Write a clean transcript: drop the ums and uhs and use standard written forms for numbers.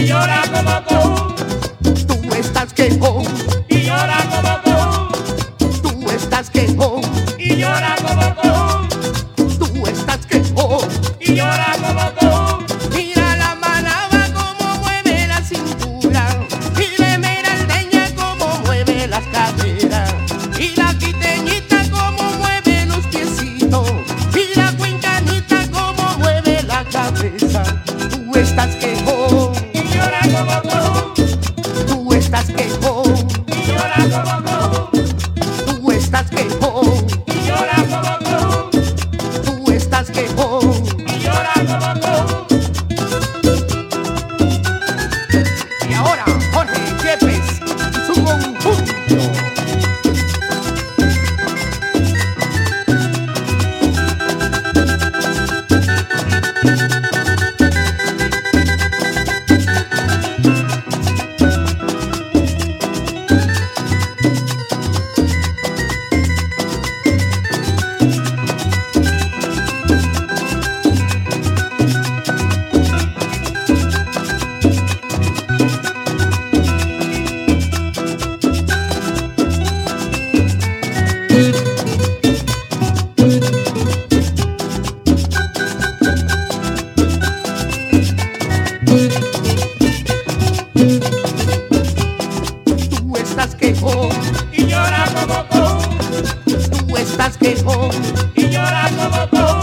llora como cojú. Tú estás quejón, Y llora como cojú. tú estás quejón, Y llora como cojú. tú estás quejón. Y llora como cojú. Mira la manaba como mueve la cintura y la esmeraldeña como mueve las caderas y la quiteñita como mueve los piecitos y la cuencanita como mueve la cabeza. Tú estás quejón, Y llora como cojú. tú estás quejón, Y llora como cojú. tú estás quejón, Y llora como cojú. tú estás quejón. Y llora como cojú. Y ahora Jorge Yepes y su conjunto. Tú estás quejón, Y llora como cojú. tú estás quejón. Y llora como cojú.